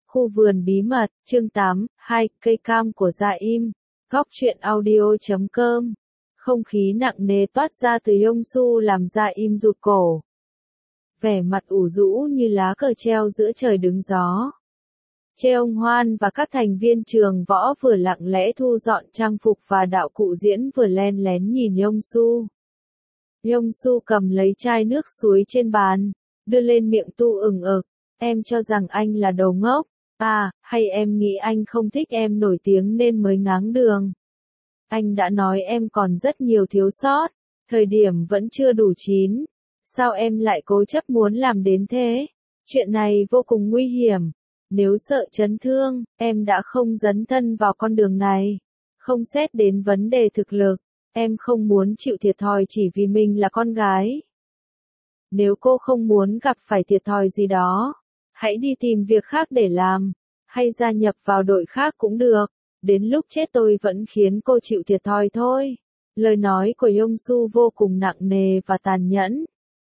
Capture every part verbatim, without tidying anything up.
Khu vườn bí mật, chương tám, hai, cây cam của Dạ Im. Góc truyện audio chấm com. Không khí nặng nề toát ra từ Yongsu làm Dạ Im rụt cổ. Vẻ mặt ủ rũ như lá cờ treo giữa trời đứng gió. Cheong Hoan và các thành viên trường võ vừa lặng lẽ thu dọn trang phục và đạo cụ diễn vừa len lén nhìn Yongsu. Yongsu cầm lấy chai nước suối trên bàn, đưa lên miệng tu ửng ực. Em cho rằng anh là đồ ngốc, à, hay em nghĩ anh không thích em nổi tiếng nên mới ngáng đường. Anh đã nói em còn rất nhiều thiếu sót, thời điểm vẫn chưa đủ chín. Sao em lại cố chấp muốn làm đến thế? Chuyện này vô cùng nguy hiểm. Nếu sợ chấn thương, em đã không dấn thân vào con đường này. Không xét đến vấn đề thực lực, em không muốn chịu thiệt thòi chỉ vì mình là con gái. Nếu cô không muốn gặp phải thiệt thòi gì đó, hãy đi tìm việc khác để làm, hay gia nhập vào đội khác cũng được. Đến lúc chết tôi vẫn khiến cô chịu thiệt thòi thôi. Lời nói của Yongsu vô cùng nặng nề và tàn nhẫn.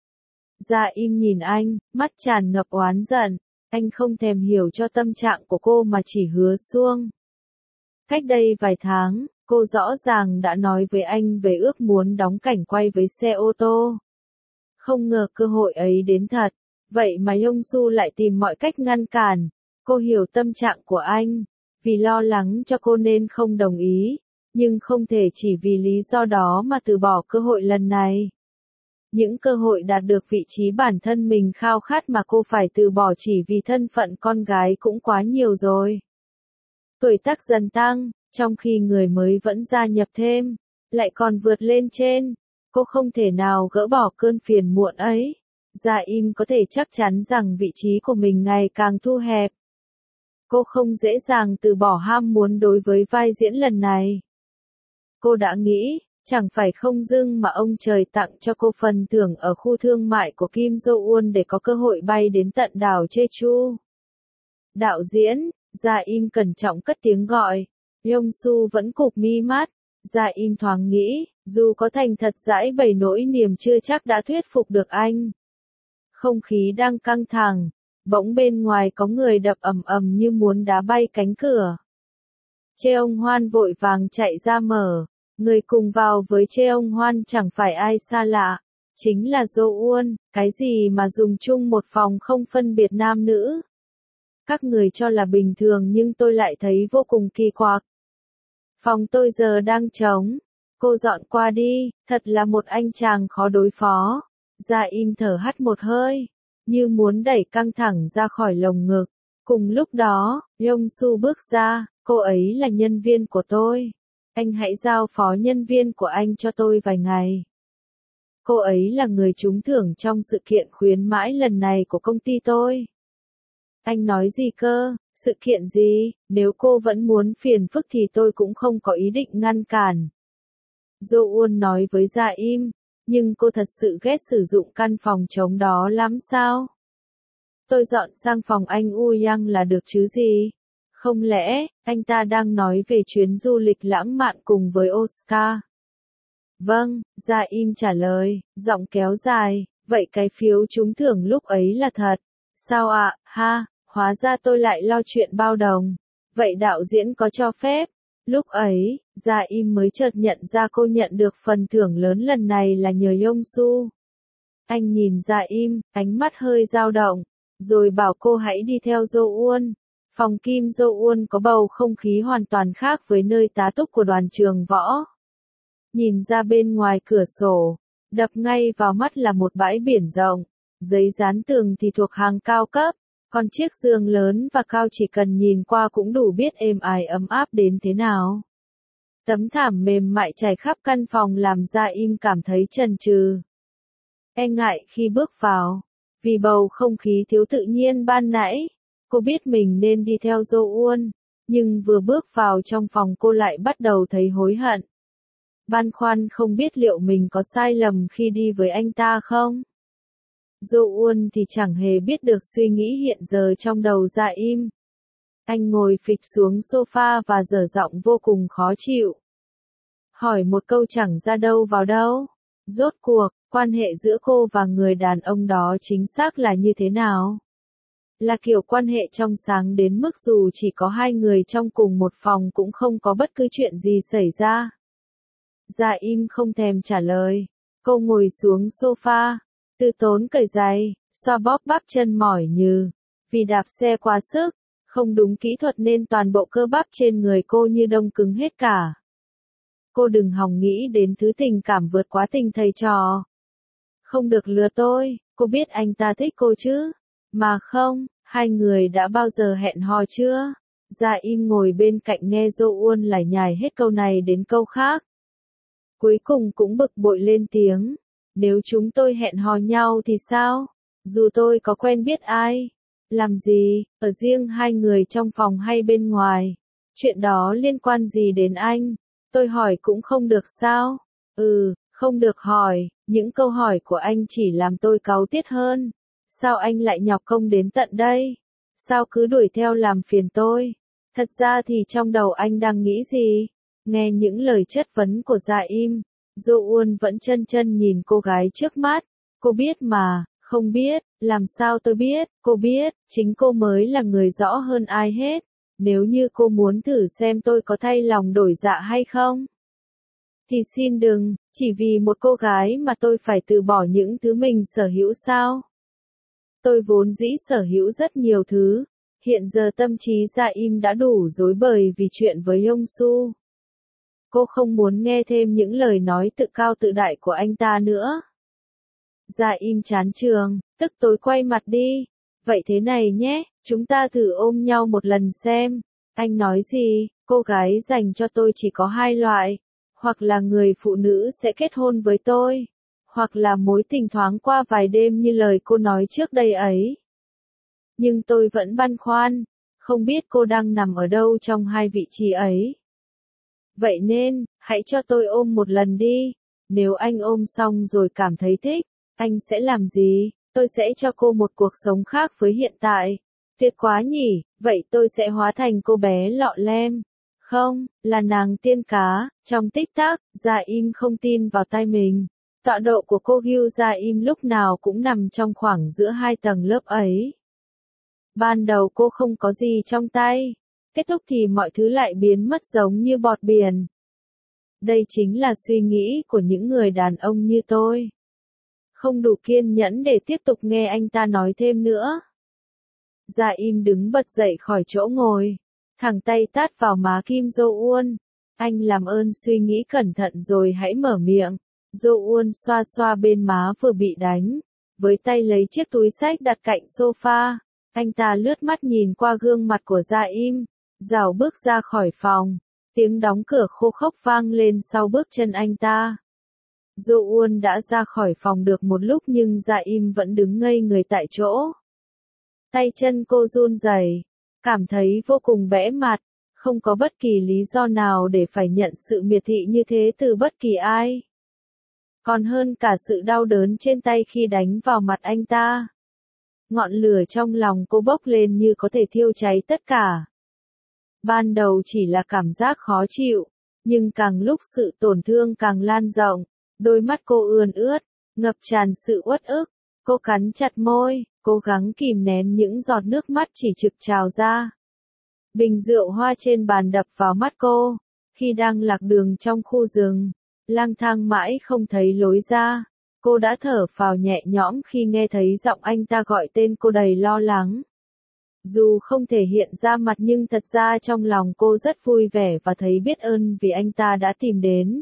Dạ Im nhìn anh, mắt tràn ngập oán giận. Anh không thèm hiểu cho tâm trạng của cô mà chỉ hứa suông. Cách đây vài tháng, cô rõ ràng đã nói với anh về ước muốn đóng cảnh quay với xe ô tô. Không ngờ cơ hội ấy đến thật, vậy mà Yongsu lại tìm mọi cách ngăn cản. Cô hiểu tâm trạng của anh, vì lo lắng cho cô nên không đồng ý, nhưng không thể chỉ vì lý do đó mà từ bỏ cơ hội lần này. Những cơ hội đạt được vị trí bản thân mình khao khát mà cô phải từ bỏ chỉ vì thân phận con gái cũng quá nhiều rồi. Tuổi tác dần tăng, trong khi người mới vẫn gia nhập thêm, lại còn vượt lên trên. Cô không thể nào gỡ bỏ cơn phiền muộn ấy. Dạ Im có thể chắc chắn rằng vị trí của mình ngày càng thu hẹp. Cô không dễ dàng từ bỏ ham muốn đối với vai diễn lần này. Cô đã nghĩ, chẳng phải không dưng mà ông trời tặng cho cô phần thưởng ở khu thương mại của Kim Jo-eun để có cơ hội bay đến tận đảo Jeju. Đạo diễn, Dạ Im cẩn trọng cất tiếng gọi. Yongsu vẫn cụp mi mắt. Dạ Im thoáng nghĩ, dù có thành thật giải bày nỗi niềm chưa chắc đã thuyết phục được anh. Không khí đang căng thẳng, bỗng bên ngoài có người đập ầm ầm như muốn đá bay cánh cửa. Cheong Hoan vội vàng chạy ra mở, người cùng vào với Cheong Hoan chẳng phải ai xa lạ, chính là Jo-eun, cái gì mà dùng chung một phòng không phân biệt nam nữ. Các người cho là bình thường nhưng tôi lại thấy vô cùng kỳ quặc. Phòng tôi giờ đang trống, cô dọn qua đi, thật là một anh chàng khó đối phó. Dạ Im thở hắt một hơi, như muốn đẩy căng thẳng ra khỏi lồng ngực. Cùng lúc đó, Yongsu bước ra, cô ấy là nhân viên của tôi. Anh hãy giao phó nhân viên của anh cho tôi vài ngày. Cô ấy là người trúng thưởng trong sự kiện khuyến mãi lần này của công ty tôi. Anh nói gì cơ? Sự kiện gì? Nếu cô vẫn muốn phiền phức thì tôi cũng không có ý định ngăn cản. Jo-eun nói với Dạ Im, nhưng cô thật sự ghét sử dụng căn phòng trống đó lắm sao? Tôi dọn sang phòng anh Uyang là được chứ gì? Không lẽ, anh ta đang nói về chuyến du lịch lãng mạn cùng với Oscar? Vâng, Dạ Im trả lời, giọng kéo dài, vậy cái phiếu trúng thưởng lúc ấy là thật. Sao ạ, à? Ha, hóa ra tôi lại lo chuyện bao đồng. Vậy đạo diễn có cho phép? Lúc ấy, Dạ Im mới chợt nhận ra cô nhận được phần thưởng lớn lần này là nhờ Yongsu. Anh nhìn Dạ Im, ánh mắt hơi dao động, rồi bảo cô hãy đi theo Jo-eun. Phòng Kim Jo-eun có bầu không khí hoàn toàn khác với nơi tá túc của đoàn trường võ. Nhìn ra bên ngoài cửa sổ, đập ngay vào mắt là một bãi biển rộng, giấy dán tường thì thuộc hàng cao cấp, còn chiếc giường lớn và cao chỉ cần nhìn qua cũng đủ biết êm ái ấm áp đến thế nào. Tấm thảm mềm mại trải khắp căn phòng làm Dạ Im cảm thấy chần chừ. E ngại khi bước vào, vì bầu không khí thiếu tự nhiên ban nãy. Cô biết mình nên đi theo Jo-eun, nhưng vừa bước vào trong phòng cô lại bắt đầu thấy hối hận. Băn khoăn không biết liệu mình có sai lầm khi đi với anh ta không? Jo-eun thì chẳng hề biết được suy nghĩ hiện giờ trong đầu Dạ Im. Anh ngồi phịch xuống sofa và dở giọng vô cùng khó chịu. Hỏi một câu chẳng ra đâu vào đâu. Rốt cuộc, quan hệ giữa cô và người đàn ông đó chính xác là như thế nào? Là kiểu quan hệ trong sáng đến mức dù chỉ có hai người trong cùng một phòng cũng không có bất cứ chuyện gì xảy ra. Dạ im không thèm trả lời. Cô ngồi xuống sofa, Từ Tốn cởi giày, xoa bóp bắp chân mỏi nhừ. Vì đạp xe quá sức, không đúng kỹ thuật nên toàn bộ cơ bắp trên người cô như đông cứng hết cả. Cô đừng hòng nghĩ đến thứ tình cảm vượt quá tình thầy trò. Không được lừa tôi, cô biết anh ta thích cô chứ? Mà không, hai người đã bao giờ hẹn hò chưa? Dạ im ngồi bên cạnh nghe Dô Uôn lải nhải hết câu này đến câu khác. Cuối cùng cũng bực bội lên tiếng. Nếu chúng tôi hẹn hò nhau thì sao? Dù tôi có quen biết ai? Làm gì, ở riêng hai người trong phòng hay bên ngoài? Chuyện đó liên quan gì đến anh? Tôi hỏi cũng không được sao? Ừ, không được hỏi, những câu hỏi của anh chỉ làm tôi cáu tiết hơn. Sao anh lại nhọc công đến tận đây? Sao cứ đuổi theo làm phiền tôi? Thật ra thì trong đầu anh đang nghĩ gì? Nghe những lời chất vấn của Dạ Im, Dô Uôn vẫn chân chân nhìn cô gái trước mắt. Cô biết mà, không biết, làm sao tôi biết, cô biết, chính cô mới là người rõ hơn ai hết. Nếu như cô muốn thử xem tôi có thay lòng đổi dạ hay không, thì xin đừng, chỉ vì một cô gái mà tôi phải từ bỏ những thứ mình sở hữu sao? Tôi vốn dĩ sở hữu rất nhiều thứ, hiện giờ tâm trí Dạ Im đã đủ rối bời vì chuyện với Yongsu. Cô không muốn nghe thêm những lời nói tự cao tự đại của anh ta nữa. Dạ Im chán trường, tức tối quay mặt đi. Vậy thế này nhé, chúng ta thử ôm nhau một lần xem. Anh nói gì, cô gái dành cho tôi chỉ có hai loại. Hoặc là người phụ nữ sẽ kết hôn với tôi. Hoặc là mối tình thoáng qua vài đêm như lời cô nói trước đây ấy. Nhưng tôi vẫn băn khoăn, không biết cô đang nằm ở đâu trong hai vị trí ấy. Vậy nên, hãy cho tôi ôm một lần đi. Nếu anh ôm xong rồi cảm thấy thích, anh sẽ làm gì? Tôi sẽ cho cô một cuộc sống khác với hiện tại. Tuyệt quá nhỉ, vậy tôi sẽ hóa thành cô bé lọ lem. Không, là nàng tiên cá. Trong tích tắc, Dạ Im không tin vào tai mình. Tọa độ của cô Gyu Dạ Im lúc nào cũng nằm trong khoảng giữa hai tầng lớp ấy. Ban đầu cô không có gì trong tay. Kết thúc thì mọi thứ lại biến mất giống như bọt biển. Đây chính là suy nghĩ của những người đàn ông như tôi. Không đủ kiên nhẫn để tiếp tục nghe anh ta nói thêm nữa. Dạ Im đứng bật dậy khỏi chỗ ngồi, thẳng tay tát vào má Kim Dô Uôn. Anh làm ơn suy nghĩ cẩn thận rồi hãy mở miệng. Dô Uôn xoa xoa bên má vừa bị đánh, với tay lấy chiếc túi xách đặt cạnh sofa. Anh ta lướt mắt nhìn qua gương mặt của Dạ Im, rảo bước ra khỏi phòng. Tiếng đóng cửa khô khốc vang lên sau bước chân anh ta. Dô Uôn đã ra khỏi phòng được một lúc nhưng Dạ Im vẫn đứng ngây người tại chỗ. Tay chân cô run rẩy, cảm thấy vô cùng bẽ mặt, không có bất kỳ lý do nào để phải nhận sự miệt thị như thế từ bất kỳ ai. Còn hơn cả sự đau đớn trên tay khi đánh vào mặt anh ta. Ngọn lửa trong lòng cô bốc lên như có thể thiêu cháy tất cả. Ban đầu chỉ là cảm giác khó chịu, nhưng càng lúc sự tổn thương càng lan rộng. Đôi mắt cô ươn ướt, ngập tràn sự uất ức. Cô cắn chặt môi, cố gắng kìm nén những giọt nước mắt chỉ trực trào ra. Bình rượu hoa trên bàn đập vào mắt cô. Khi đang lạc đường trong khu rừng, lang thang mãi không thấy lối ra, cô đã thở phào nhẹ nhõm khi nghe thấy giọng anh ta gọi tên cô đầy lo lắng. Dù không thể hiện ra mặt nhưng thật ra trong lòng cô rất vui vẻ và thấy biết ơn vì anh ta đã tìm đến.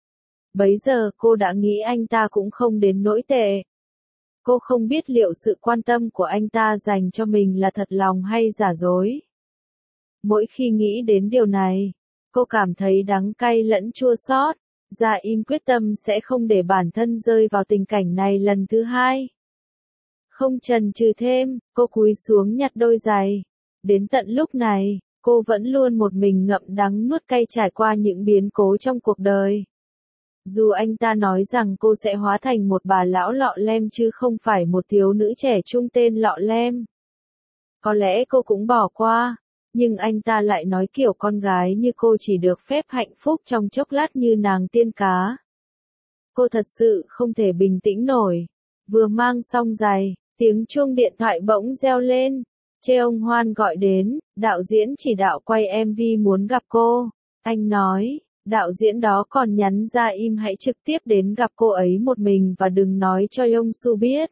Bấy giờ cô đã nghĩ anh ta cũng không đến nỗi tệ. Cô không biết liệu sự quan tâm của anh ta dành cho mình là thật lòng hay giả dối. Mỗi khi nghĩ đến điều này, cô cảm thấy đắng cay lẫn chua xót. Dạ Im quyết tâm sẽ không để bản thân rơi vào tình cảnh này lần thứ hai. Không chần chừ thêm, cô cúi xuống nhặt đôi giày. Đến tận lúc này, cô vẫn luôn một mình ngậm đắng nuốt cay trải qua những biến cố trong cuộc đời. Dù anh ta nói rằng cô sẽ hóa thành một bà lão lọ lem chứ không phải một thiếu nữ trẻ trung tên lọ lem. Có lẽ cô cũng bỏ qua, nhưng anh ta lại nói kiểu con gái như cô chỉ được phép hạnh phúc trong chốc lát như nàng tiên cá. Cô thật sự không thể bình tĩnh nổi. Vừa mang xong giày, tiếng chuông điện thoại bỗng reo lên. Chê ông Hoan gọi đến, đạo diễn chỉ đạo quay em vê muốn gặp cô. Anh nói, đạo diễn đó còn nhắn Gia Im hãy trực tiếp đến gặp cô ấy một mình và đừng nói cho Yongsu biết.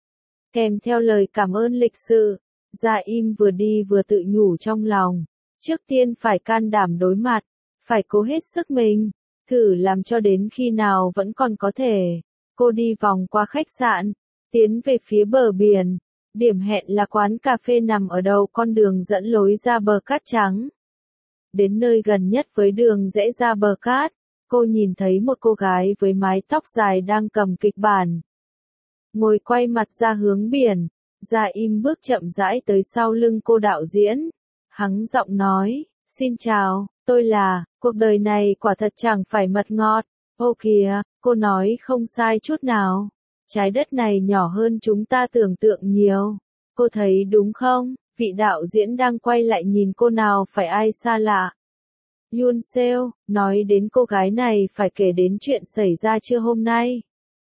Kèm theo lời cảm ơn lịch sự, Gia Im vừa đi vừa tự nhủ trong lòng. Trước tiên phải can đảm đối mặt, phải cố hết sức mình, thử làm cho đến khi nào vẫn còn có thể. Cô đi vòng qua khách sạn, tiến về phía bờ biển. Điểm hẹn là quán cà phê nằm ở đầu con đường dẫn lối ra bờ cát trắng. Đến nơi gần nhất với đường rẽ ra bờ cát, cô nhìn thấy một cô gái với mái tóc dài đang cầm kịch bản. Ngồi quay mặt ra hướng biển, Gia Im bước chậm rãi tới sau lưng cô đạo diễn. Hắng giọng nói, xin chào, tôi là, cuộc đời này quả thật chẳng phải mật ngọt. Ô kìa, cô nói không sai chút nào. Trái đất này nhỏ hơn chúng ta tưởng tượng nhiều. Cô thấy đúng không? Vị đạo diễn đang quay lại nhìn cô nào phải ai xa lạ. Yoon Seo, nói đến cô gái này phải kể đến chuyện xảy ra trưa hôm nay.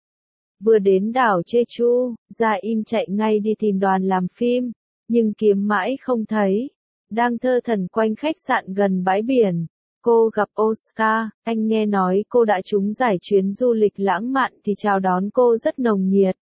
Vừa đến đảo Jeju, Gia Im chạy ngay đi tìm đoàn làm phim, nhưng kiếm mãi không thấy. Đang thơ thẩn quanh khách sạn gần bãi biển, cô gặp Oscar, anh nghe nói cô đã trúng giải chuyến du lịch lãng mạn thì chào đón cô rất nồng nhiệt.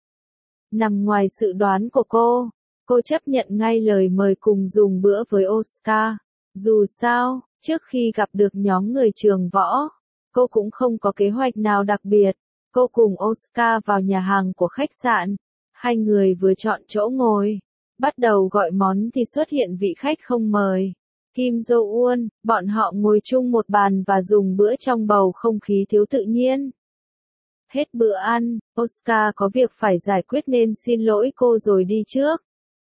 Nằm ngoài sự đoán của cô, cô chấp nhận ngay lời mời cùng dùng bữa với Oscar. Dù sao, trước khi gặp được nhóm người trường võ, cô cũng không có kế hoạch nào đặc biệt. Cô cùng Oscar vào nhà hàng của khách sạn. Hai người vừa chọn chỗ ngồi, bắt đầu gọi món thì xuất hiện vị khách không mời. Kim Jo-eun, bọn họ ngồi chung một bàn và dùng bữa trong bầu không khí thiếu tự nhiên. Hết bữa ăn, Oscar có việc phải giải quyết nên xin lỗi cô rồi đi trước.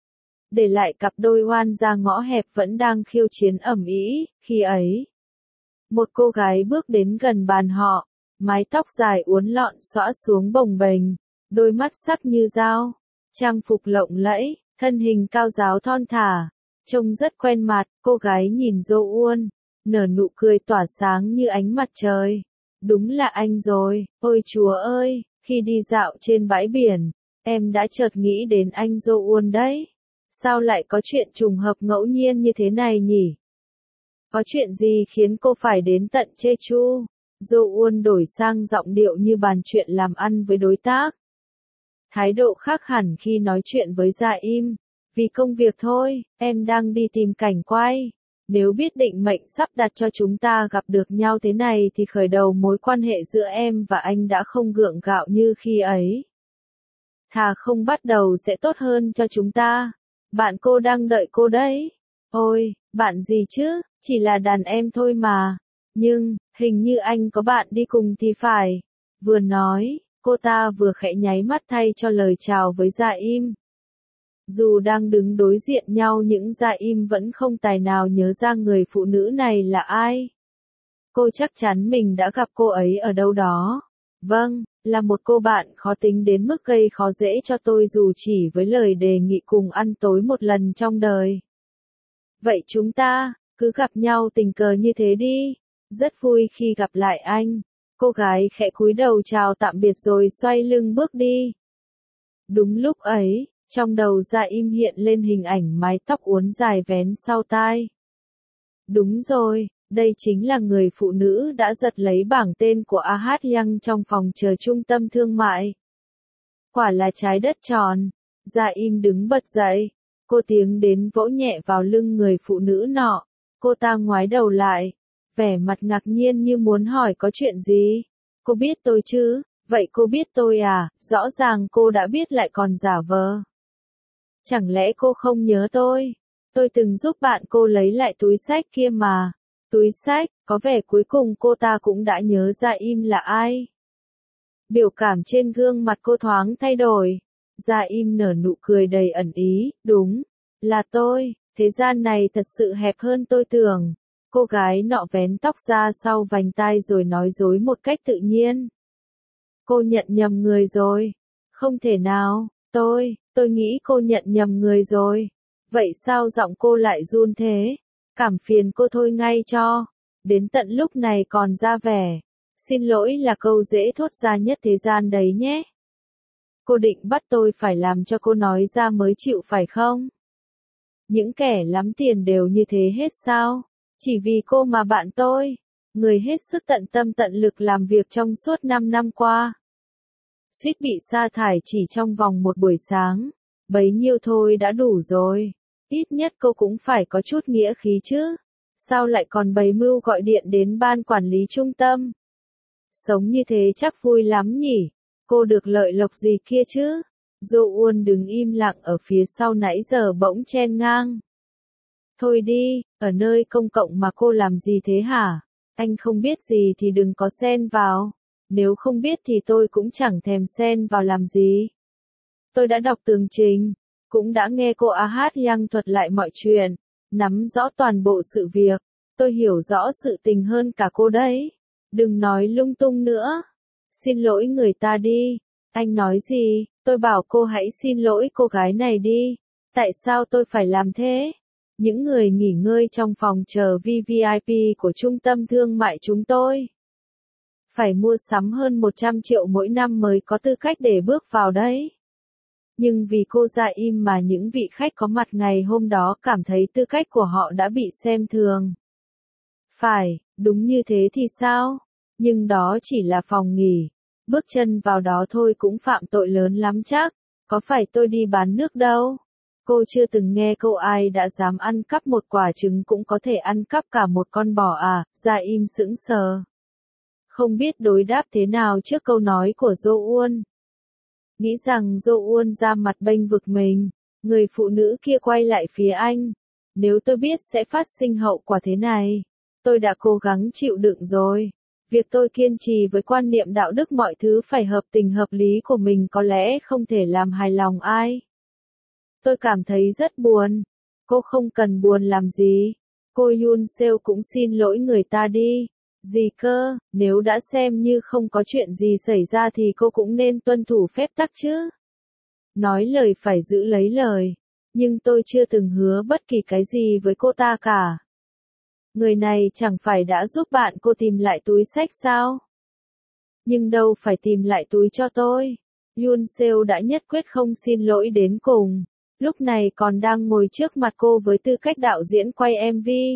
Để lại cặp đôi oan ra ngõ hẹp vẫn đang khiêu chiến ầm ĩ, khi ấy. Một cô gái bước đến gần bàn họ, mái tóc dài uốn lọn xõa xuống bồng bềnh, đôi mắt sắc như dao, trang phục lộng lẫy, thân hình cao ráo thon thả, trông rất quen mặt. Cô gái nhìn Jo-eun, nở nụ cười tỏa sáng như ánh mặt trời. Đúng là anh rồi, ôi chúa ơi, khi đi dạo trên bãi biển, em đã chợt nghĩ đến anh Jo-eun đấy. Sao lại có chuyện trùng hợp ngẫu nhiên như thế này nhỉ? Có chuyện gì khiến cô phải đến tận Jeju? Jo-eun đổi sang giọng điệu như bàn chuyện làm ăn với đối tác. Thái độ khác hẳn khi nói chuyện với Gia Im. Vì công việc thôi, em đang đi tìm cảnh quay. Nếu biết định mệnh sắp đặt cho chúng ta gặp được nhau thế này thì khởi đầu mối quan hệ giữa em và anh đã không gượng gạo như khi ấy. Thà không bắt đầu sẽ tốt hơn cho chúng ta. Bạn cô đang đợi cô đấy. Ôi, bạn gì chứ, chỉ là đàn em thôi mà. Nhưng, hình như anh có bạn đi cùng thì phải. Vừa nói, cô ta vừa khẽ nháy mắt thay cho lời chào với Gia Im. Dù đang đứng đối diện nhau nhưng Gia Im vẫn không tài nào nhớ ra người phụ nữ này là ai. Cô chắc chắn mình đã gặp cô ấy ở đâu đó. Vâng, là một cô bạn khó tính đến mức gây khó dễ cho tôi dù chỉ với lời đề nghị cùng ăn tối một lần trong đời. Vậy chúng ta, cứ gặp nhau tình cờ như thế đi. Rất vui khi gặp lại anh. Cô gái khẽ cúi đầu chào tạm biệt rồi xoay lưng bước đi. Đúng lúc ấy, trong đầu Gia Im hiện lên hình ảnh mái tóc uốn dài vén sau tai. Đúng rồi, đây chính là người phụ nữ đã giật lấy bảng tên của A Hát Yang trong phòng chờ trung tâm thương mại. Quả là trái đất tròn. Gia Im đứng bật dậy. Cô tiến đến vỗ nhẹ vào lưng người phụ nữ nọ. Cô ta ngoái đầu lại, vẻ mặt ngạc nhiên như muốn hỏi có chuyện gì. Cô biết tôi chứ? Vậy cô biết tôi à? Rõ ràng cô đã biết lại còn giả vờ. Chẳng lẽ cô không nhớ tôi? Tôi từng giúp bạn cô lấy lại túi xách kia mà. Túi xách, có vẻ cuối cùng cô ta cũng đã nhớ Gia Im là ai. Biểu cảm trên gương mặt cô thoáng thay đổi. Gia Im nở nụ cười đầy ẩn ý, đúng, là tôi, thế gian này thật sự hẹp hơn tôi tưởng. Cô gái nọ vén tóc ra sau vành tai rồi nói dối một cách tự nhiên. Cô nhận nhầm người rồi. Không thể nào, tôi, tôi nghĩ cô nhận nhầm người rồi. Vậy sao giọng cô lại run thế? Cảm phiền cô thôi ngay cho. Đến tận lúc này còn ra vẻ. Xin lỗi là câu dễ thốt ra nhất thế gian đấy nhé. Cô định bắt tôi phải làm cho cô nói ra mới chịu phải không? Những kẻ lắm tiền đều như thế hết sao? Chỉ vì cô mà bạn tôi, người hết sức tận tâm tận lực làm việc trong suốt năm năm qua, suýt bị sa thải chỉ trong vòng một buổi sáng, bấy nhiêu thôi đã đủ rồi. Ít nhất cô cũng phải có chút nghĩa khí chứ. Sao lại còn bày mưu gọi điện đến ban quản lý trung tâm? Sống như thế chắc vui lắm nhỉ? Cô được lợi lộc gì kia chứ? Jo-won đứng im lặng ở phía sau nãy giờ bỗng chen ngang. Thôi đi, ở nơi công cộng mà cô làm gì thế hả? Anh không biết gì thì đừng có xen vào. Nếu không biết thì tôi cũng chẳng thèm xen vào làm gì. Tôi đã đọc tường trình, cũng đã nghe cô A Hát Yang thuật lại mọi chuyện, nắm rõ toàn bộ sự việc. Tôi hiểu rõ sự tình hơn cả cô đấy. Đừng nói lung tung nữa. Xin lỗi người ta đi. Anh nói gì? Tôi bảo cô hãy xin lỗi cô gái này đi. Tại sao tôi phải làm thế? Những người nghỉ ngơi trong phòng chờ vi vi ai pi của trung tâm thương mại chúng tôi phải mua sắm hơn một trăm triệu mỗi năm mới có tư cách để bước vào đấy. Nhưng vì cô Gia Im mà những vị khách có mặt ngày hôm đó cảm thấy tư cách của họ đã bị xem thường. Phải, đúng như thế thì sao? Nhưng đó chỉ là phòng nghỉ. Bước chân vào đó thôi cũng phạm tội lớn lắm chắc. Có phải tôi đi bán nước đâu. Cô chưa từng nghe câu ai đã dám ăn cắp một quả trứng cũng có thể ăn cắp cả một con bò à? Gia Im sững sờ. Không biết đối đáp thế nào trước câu nói của Jo-won. Nghĩ rằng Jo-won ra mặt bênh vực mình. Người phụ nữ kia quay lại phía anh. Nếu tôi biết sẽ phát sinh hậu quả thế này, tôi đã cố gắng chịu đựng rồi. Việc tôi kiên trì với quan niệm đạo đức mọi thứ phải hợp tình hợp lý của mình có lẽ không thể làm hài lòng ai. Tôi cảm thấy rất buồn. Cô không cần buồn làm gì. Cô Yoon Seo cũng xin lỗi người ta đi. Gì cơ, nếu đã xem như không có chuyện gì xảy ra thì cô cũng nên tuân thủ phép tắc chứ. Nói lời phải giữ lấy lời. Nhưng tôi chưa từng hứa bất kỳ cái gì với cô ta cả. Người này chẳng phải đã giúp bạn cô tìm lại túi xách sao? Nhưng đâu phải tìm lại túi cho tôi. Yoon Seo đã nhất quyết không xin lỗi đến cùng. Lúc này còn đang ngồi trước mặt cô với tư cách đạo diễn quay em vê.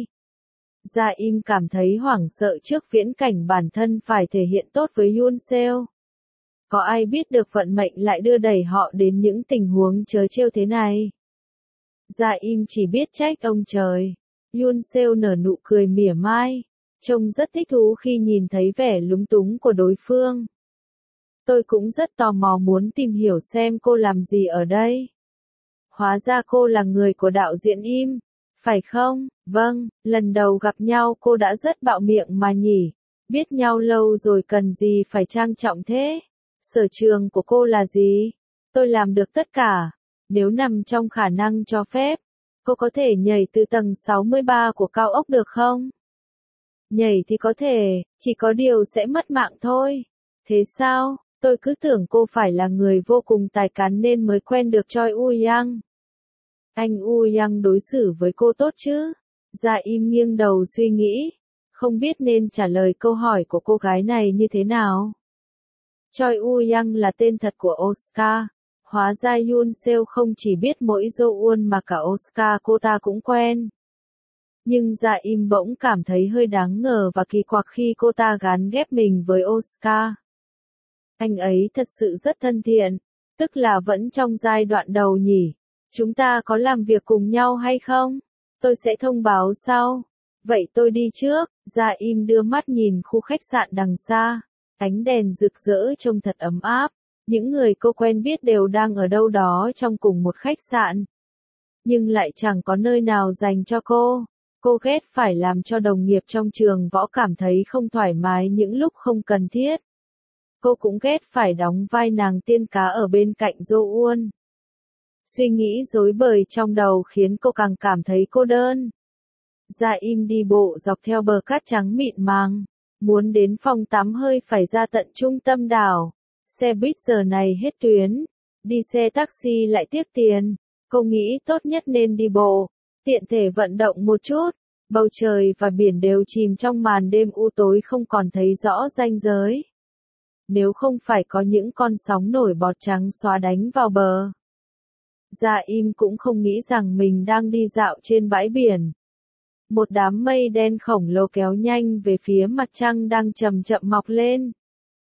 Gia Im cảm thấy hoảng sợ trước viễn cảnh bản thân phải thể hiện tốt với Yoon Seo. Có ai biết được vận mệnh lại đưa đẩy họ đến những tình huống trớ trêu thế này? Gia Im chỉ biết trách ông trời. Yoon Seo nở nụ cười mỉa mai, trông rất thích thú khi nhìn thấy vẻ lúng túng của đối phương. Tôi cũng rất tò mò muốn tìm hiểu xem cô làm gì ở đây. Hóa ra cô là người của đạo diễn Im, phải không? Vâng, lần đầu gặp nhau cô đã rất bạo miệng mà nhỉ. Biết nhau lâu rồi cần gì phải trang trọng thế? Sở trường của cô là gì? Tôi làm được tất cả. Nếu nằm trong khả năng cho phép, cô có thể nhảy từ tầng sáu mươi ba của cao ốc được không? Nhảy thì có thể, chỉ có điều sẽ mất mạng thôi. Thế sao? Tôi cứ tưởng cô phải là người vô cùng tài cán nên mới quen được Choi Woo-yang. Anh Woo-yang đối xử với cô tốt chứ? Gia Im nghiêng đầu suy nghĩ, không biết nên trả lời câu hỏi của cô gái này như thế nào. Choi Woo-yang là tên thật của Oscar. Hóa ra Yoon Seo không chỉ biết mỗi Jo-won mà cả Oscar cô ta cũng quen. Nhưng Gia Im bỗng cảm thấy hơi đáng ngờ và kỳ quặc khi cô ta gán ghép mình với Oscar. Anh ấy thật sự rất thân thiện, tức là vẫn trong giai đoạn đầu nhỉ. Chúng ta có làm việc cùng nhau hay không? Tôi sẽ thông báo sau. Vậy tôi đi trước. Gia Im đưa mắt nhìn khu khách sạn đằng xa. Ánh đèn rực rỡ trông thật ấm áp. Những người cô quen biết đều đang ở đâu đó trong cùng một khách sạn. Nhưng lại chẳng có nơi nào dành cho cô. Cô ghét phải làm cho đồng nghiệp trong trường võ cảm thấy không thoải mái những lúc không cần thiết. Cô cũng ghét phải đóng vai nàng tiên cá ở bên cạnh Jo-won. Suy nghĩ rối bời trong đầu khiến cô càng cảm thấy cô đơn. Gia Im đi bộ dọc theo bờ cát trắng mịn màng. Muốn đến phòng tắm hơi phải ra tận trung tâm đảo. Xe buýt giờ này hết tuyến. Đi xe taxi lại tiếc tiền. Cô nghĩ tốt nhất nên đi bộ. Tiện thể vận động một chút. Bầu trời và biển đều chìm trong màn đêm u tối không còn thấy rõ ranh giới. Nếu không phải có những con sóng nổi bọt trắng xóa đánh vào bờ. Dạ im cũng không nghĩ rằng mình đang đi dạo trên bãi biển. Một đám mây đen khổng lồ kéo nhanh về phía mặt trăng đang chậm chậm mọc lên.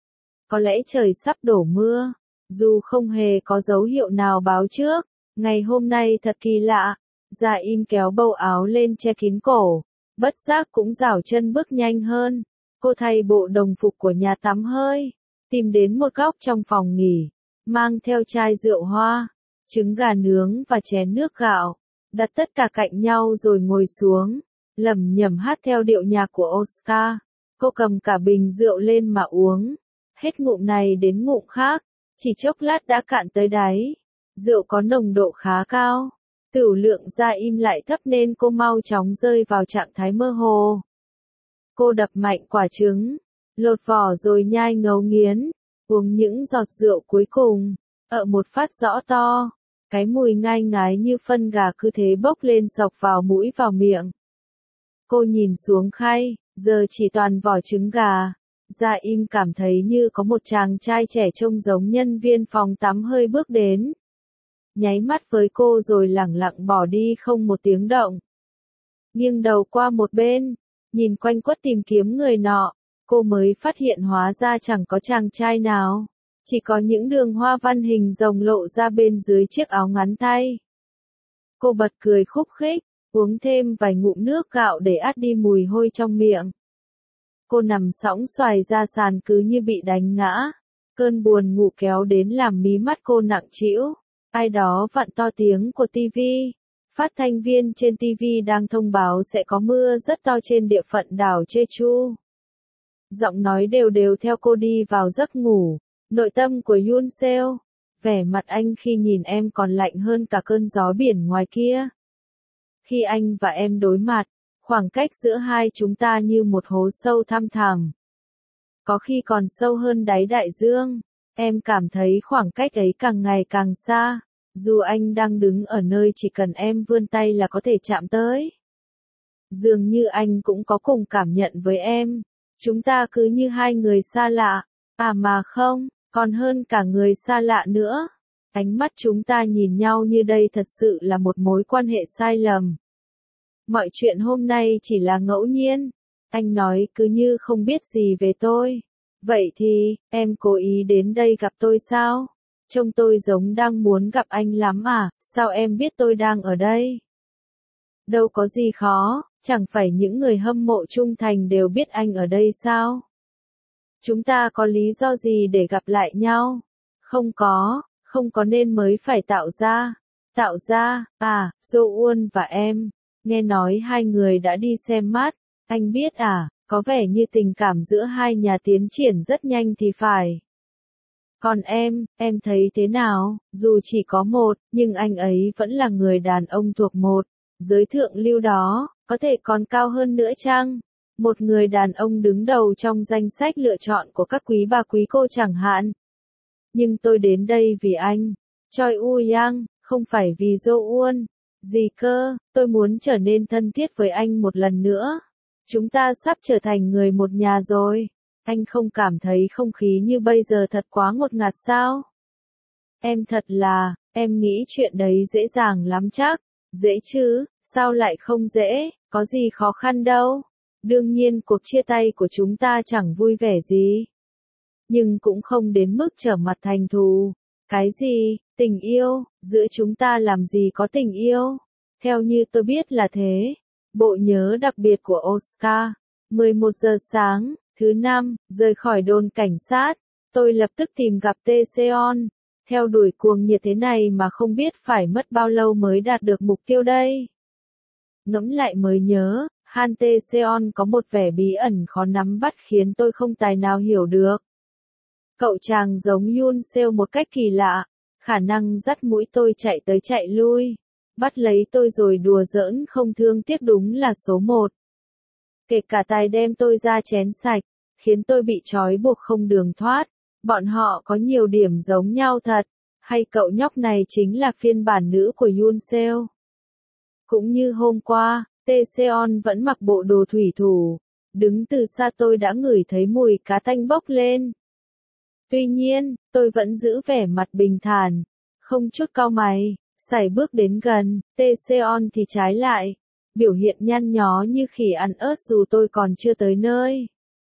Có lẽ trời sắp đổ mưa, dù không hề có dấu hiệu nào báo trước. Ngày hôm nay thật kỳ lạ. Dạ im kéo bâu áo lên che kín cổ, bất giác cũng giảo chân bước nhanh hơn. Cô thay bộ đồng phục của nhà tắm hơi, tìm đến một góc trong phòng nghỉ, mang theo chai rượu hoa, trứng gà nướng và chén nước gạo, đặt tất cả cạnh nhau rồi ngồi xuống, lẩm nhẩm hát theo điệu nhạc của Oscar. Cô cầm cả bình rượu lên mà uống, hết ngụm này đến ngụm khác, chỉ chốc lát đã cạn tới đáy. Rượu có nồng độ khá cao, tửu lượng Dạ im lại thấp nên cô mau chóng rơi vào trạng thái mơ hồ. Cô đập mạnh quả trứng, lột vỏ rồi nhai ngấu nghiến, uống những giọt rượu cuối cùng, ợ một phát rõ to, cái mùi ngai ngái như phân gà cứ thế bốc lên xộc vào mũi vào miệng. Cô nhìn xuống khay, giờ chỉ toàn vỏ trứng gà. Dạ im cảm thấy như có một chàng trai trẻ trông giống nhân viên phòng tắm hơi bước đến, nháy mắt với cô rồi lẳng lặng bỏ đi không một tiếng động. Nghiêng đầu qua một bên, nhìn quanh quất tìm kiếm người nọ, cô mới phát hiện hóa ra chẳng có chàng trai nào, chỉ có những đường hoa văn hình rồng lộ ra bên dưới chiếc áo ngắn tay. Cô bật cười khúc khích, uống thêm vài ngụm nước gạo để át đi mùi hôi trong miệng. Cô nằm sõng xoài ra sàn cứ như bị đánh ngã, cơn buồn ngủ kéo đến làm mí mắt cô nặng trĩu. Ai đó vặn to tiếng của tivi. Phát thanh viên trên tivi đang thông báo sẽ có mưa rất to trên địa phận đảo Jeju. Giọng nói đều đều theo cô đi vào giấc ngủ. Nội tâm của Yoon Seo, vẻ mặt anh khi nhìn em còn lạnh hơn cả cơn gió biển ngoài kia. Khi anh và em đối mặt, khoảng cách giữa hai chúng ta như một hố sâu thăm thẳm. Có khi còn sâu hơn đáy đại dương. Em cảm thấy khoảng cách ấy càng ngày càng xa. Dù anh đang đứng ở nơi chỉ cần em vươn tay là có thể chạm tới. Dường như anh cũng có cùng cảm nhận với em. Chúng ta cứ như hai người xa lạ. À mà không, còn hơn cả người xa lạ nữa. Ánh mắt chúng ta nhìn nhau như đây thật sự là một mối quan hệ sai lầm. Mọi chuyện hôm nay chỉ là ngẫu nhiên. Anh nói cứ như không biết gì về tôi. Vậy thì, em cố ý đến đây gặp tôi sao? Trông tôi giống đang muốn gặp anh lắm à, sao em biết tôi đang ở đây? Đâu có gì khó, chẳng phải những người hâm mộ trung thành đều biết anh ở đây sao? Chúng ta có lý do gì để gặp lại nhau? Không có, không có nên mới phải tạo ra. Tạo ra, à, Jo-eun và em. Nghe nói hai người đã đi xem mắt, anh biết à, có vẻ như tình cảm giữa hai nhà tiến triển rất nhanh thì phải. Còn em, em thấy thế nào? Dù chỉ có một, nhưng anh ấy vẫn là người đàn ông thuộc một giới thượng lưu đó, có thể còn cao hơn nữa chăng? Một người đàn ông đứng đầu trong danh sách lựa chọn của các quý bà quý cô chẳng hạn. Nhưng tôi đến đây vì anh, Choi Woo-yang, không phải vì Jo-eun. Gì cơ, tôi muốn trở nên thân thiết với anh một lần nữa. Chúng ta sắp trở thành người một nhà rồi. Anh không cảm thấy không khí như bây giờ thật quá ngột ngạt sao? Em thật là, em nghĩ chuyện đấy dễ dàng lắm chắc. Dễ chứ, sao lại không dễ, có gì khó khăn đâu. Đương nhiên cuộc chia tay của chúng ta chẳng vui vẻ gì. Nhưng cũng không đến mức trở mặt thành thù. Cái gì, tình yêu, giữa chúng ta làm gì có tình yêu? Theo như tôi biết là thế. Bộ nhớ đặc biệt của Oscar. mười một giờ sáng, thứ năm, rời khỏi đồn cảnh sát. Tôi lập tức tìm gặp Tae-seon. Theo đuổi cuồng nhiệt thế này mà không biết phải mất bao lâu mới đạt được mục tiêu đây. Ngẫm lại mới nhớ, Han Tae-seon có một vẻ bí ẩn khó nắm bắt khiến tôi không tài nào hiểu được. Cậu chàng giống Yoon Seo một cách kỳ lạ, khả năng dắt mũi tôi chạy tới chạy lui, bắt lấy tôi rồi đùa giỡn không thương tiếc đúng là số một. Kể cả tài đem tôi ra chén sạch, khiến tôi bị trói buộc không đường thoát. Bọn họ có nhiều điểm giống nhau thật, hay cậu nhóc này chính là phiên bản nữ của Yoon Seo. Cũng như hôm qua, Tae-seon vẫn mặc bộ đồ thủy thủ, đứng từ xa tôi đã ngửi thấy mùi cá tanh bốc lên. Tuy nhiên, tôi vẫn giữ vẻ mặt bình thản, không chút cau mày, Sải bước đến gần, Taeseon thì trái lại, biểu hiện nhăn nhó như khỉ ăn ớt dù tôi còn chưa tới nơi.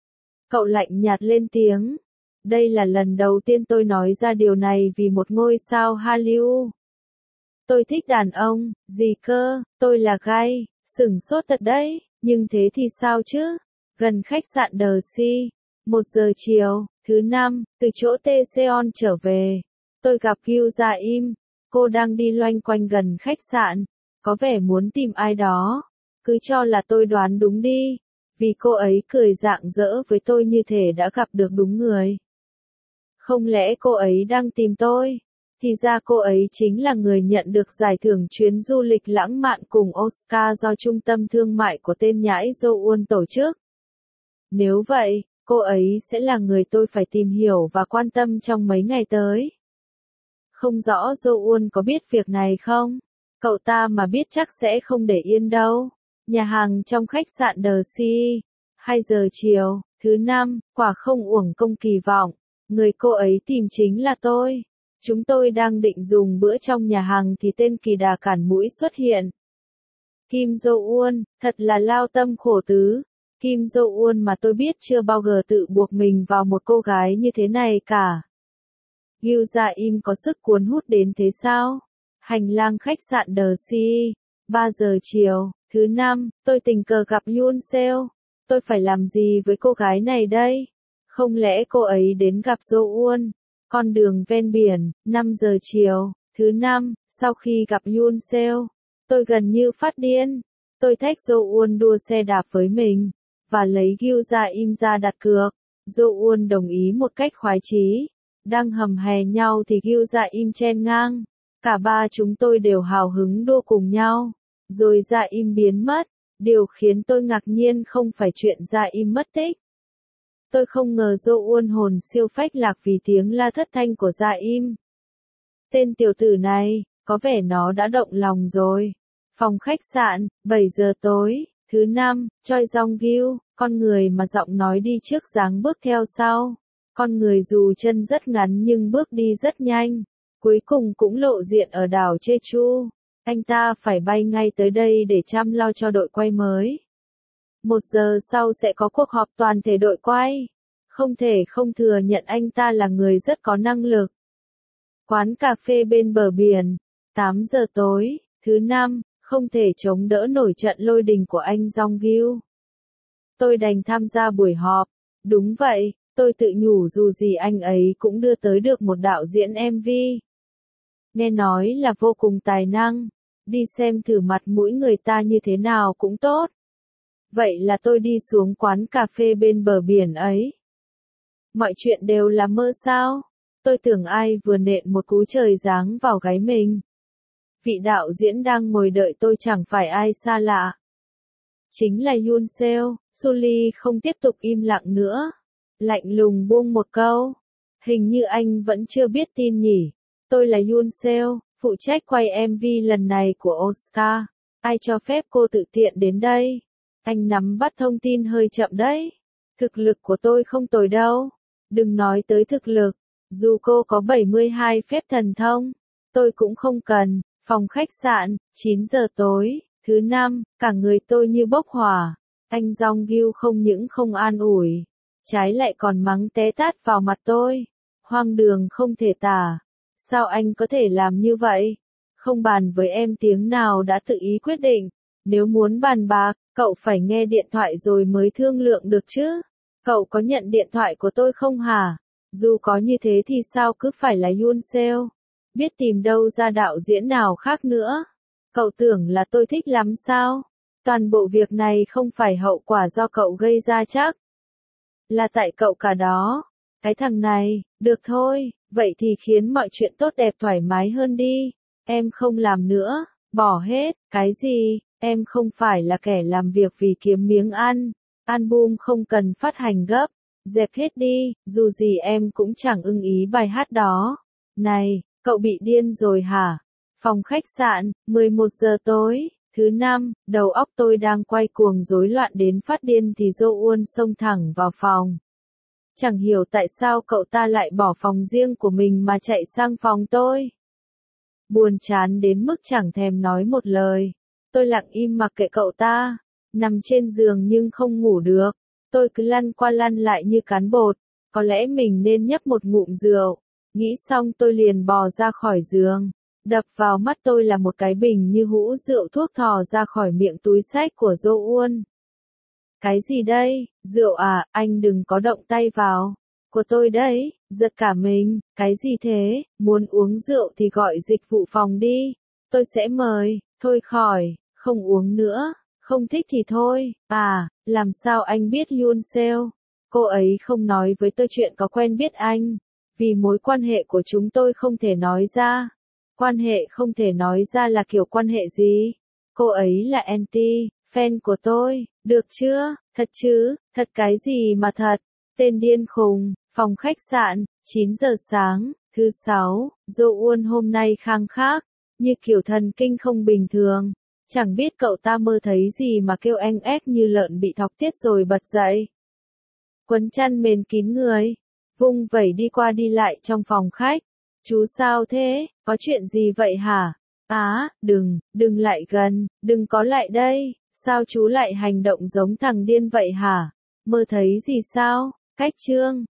Cậu lạnh nhạt lên tiếng. Đây là lần đầu tiên tôi nói ra điều này vì một ngôi sao Hallyu. Tôi thích đàn ông, gì cơ, tôi là gay, sửng sốt thật đấy, nhưng thế thì sao chứ? Gần khách sạn The Sea, một giờ chiều, thứ năm, từ chỗ Taeseon trở về, tôi gặp Gyu Ra-im, cô đang đi loanh quanh gần khách sạn, có vẻ muốn tìm ai đó, cứ cho là tôi đoán đúng đi, vì cô ấy cười rạng rỡ với tôi như thể đã gặp được đúng người. Không lẽ cô ấy đang tìm tôi? Thì ra cô ấy chính là người nhận được giải thưởng chuyến du lịch lãng mạn cùng Oscar do Trung tâm Thương mại của tên nhãi Joon tổ chức. Nếu vậy, cô ấy sẽ là người tôi phải tìm hiểu và quan tâm trong mấy ngày tới. Không rõ Joon có biết việc này không? Cậu ta mà biết chắc sẽ không để yên đâu. Nhà hàng trong khách sạn The Sea, hai giờ chiều, thứ năm, quả không uổng công kỳ vọng. Người cô ấy tìm chính là tôi. Chúng tôi đang định dùng bữa trong nhà hàng thì tên kỳ đà cản mũi xuất hiện. Kim Jo-eun, thật là lao tâm khổ tứ. Kim Jo-eun mà tôi biết chưa bao giờ tự buộc mình vào một cô gái như thế này cả. Gyu Ra-im có sức cuốn hút đến thế sao? Hành lang khách sạn The Sea, ba giờ chiều, thứ năm, tôi tình cờ gặp Yoon Seo. Tôi phải làm gì với cô gái này đây? Không lẽ cô ấy đến gặp Jo-eun? Con đường ven biển, năm giờ chiều, thứ năm, sau khi gặp Yoon Seo, tôi gần như phát điên. Tôi thách Jo-eun đua xe đạp với mình, và lấy Gyu Ra-im ra đặt cược. Jo-eun đồng ý một cách khoái chí. Đang hầm hè nhau thì Gyu Ra-im chen ngang. Cả ba chúng tôi đều hào hứng đua cùng nhau. Rồi Ra-im biến mất. Điều khiến tôi ngạc nhiên không phải chuyện Ra-im mất tích. Tôi không ngờ Jo-eun hồn siêu phách lạc vì tiếng la thất thanh của Ra-im. Tên tiểu tử này, có vẻ nó đã động lòng rồi. Phòng khách sạn, bảy giờ tối, thứ năm, Choi Jong-gyu, con người mà giọng nói đi trước dáng bước theo sau. Con người dù chân rất ngắn nhưng bước đi rất nhanh. Cuối cùng cũng lộ diện ở đảo Jeju. Anh ta phải bay ngay tới đây để chăm lo cho đội quay mới. Một giờ sau sẽ có cuộc họp toàn thể đội quay. Không thể không thừa nhận anh ta là người rất có năng lực. Quán cà phê bên bờ biển, tám giờ tối, thứ năm, không thể chống đỡ nổi trận lôi đình của anh Jong-gyu. Tôi đành tham gia buổi họp. Đúng vậy, tôi tự nhủ dù gì anh ấy cũng đưa tới được một đạo diễn em vê. Nghe nói là vô cùng tài năng. Đi xem thử mặt mũi người ta như thế nào cũng tốt. Vậy là tôi đi xuống quán cà phê bên bờ biển ấy. Mọi chuyện đều là mơ sao? Tôi tưởng ai vừa nện một cú trời giáng vào gáy mình. Vị đạo diễn đang ngồi đợi tôi chẳng phải ai xa lạ. Chính là Yoon Seo. Sully không tiếp tục im lặng nữa. Lạnh lùng buông một câu. Hình như anh vẫn chưa biết tin nhỉ. Tôi là Yoon Seo, phụ trách quay em vê lần này của Oscar. Ai cho phép cô tự tiện đến đây? Anh nắm bắt thông tin hơi chậm đấy. Thực lực của tôi không tồi đâu. Đừng nói tới thực lực. Dù cô có bảy mươi hai phép thần thông, tôi cũng không cần. Phòng khách sạn, chín giờ tối, thứ năm, cả người tôi như bốc hỏa. Anh Jong-gyu không những không an ủi, trái lại còn mắng té tát vào mặt tôi. Hoang đường không thể tả. Sao anh có thể làm như vậy? Không bàn với em tiếng nào đã tự ý quyết định. Nếu muốn bàn bạc, cậu phải nghe điện thoại rồi mới thương lượng được chứ. Cậu có nhận điện thoại của tôi không hả? Dù có như thế thì sao cứ phải là Yoon Seo? Biết tìm đâu ra đạo diễn nào khác nữa. Cậu tưởng là tôi thích lắm sao? Toàn bộ việc này không phải hậu quả do cậu gây ra chắc. Là tại cậu cả đó. Cái thằng này, được thôi, vậy thì khiến mọi chuyện tốt đẹp thoải mái hơn đi. Em không làm nữa, bỏ hết, cái gì, em không phải là kẻ làm việc vì kiếm miếng ăn. Album không cần phát hành gấp, dẹp hết đi, dù gì em cũng chẳng ưng ý bài hát đó. Này, cậu bị điên rồi hả? Phòng khách sạn, mười một giờ tối, thứ năm, đầu óc tôi đang quay cuồng rối loạn đến phát điên thì Jo-eun xông thẳng vào phòng. Chẳng hiểu tại sao cậu ta lại bỏ phòng riêng của mình mà chạy sang phòng tôi. buồn chán đến mức chẳng thèm nói một lời. Tôi lặng im mặc kệ cậu ta, nằm trên giường nhưng không ngủ được. Tôi cứ lăn qua lăn lại như cán bột, có lẽ mình nên nhấp một ngụm rượu. Nghĩ xong tôi liền bò ra khỏi giường. Đập vào mắt tôi là một cái bình như hũ rượu thuốc thò ra khỏi miệng túi xách của Dô Uôn. Cái gì đây? Rượu à, anh đừng có động tay vào. Của tôi đấy, giật cả mình, cái gì thế, muốn uống rượu thì gọi dịch vụ phòng đi. Tôi sẽ mời, thôi khỏi, không uống nữa, không thích thì thôi. À, làm sao anh biết Yoon Seo? Cô ấy không nói với tôi chuyện có quen biết anh, vì mối quan hệ của chúng tôi không thể nói ra. Quan hệ không thể nói ra là kiểu quan hệ gì? Cô ấy là anti, fan của tôi, được chưa? Thật chứ, thật cái gì mà thật? Tên điên khùng, phòng khách sạn, chín giờ sáng, thứ sáu, Dô Uôn hôm nay khang khác, như kiểu thần kinh không bình thường. Chẳng biết cậu ta mơ thấy gì mà kêu anh ép như lợn bị thọc tiết rồi bật dậy. Quấn chăn mền kín người, vung vẩy đi qua đi lại trong phòng khách. Chú sao thế, có chuyện gì vậy hả? Á, đừng, đừng lại gần, đừng có lại đây, sao chú lại hành động giống thằng điên vậy hả? Mơ thấy gì sao? Cách chương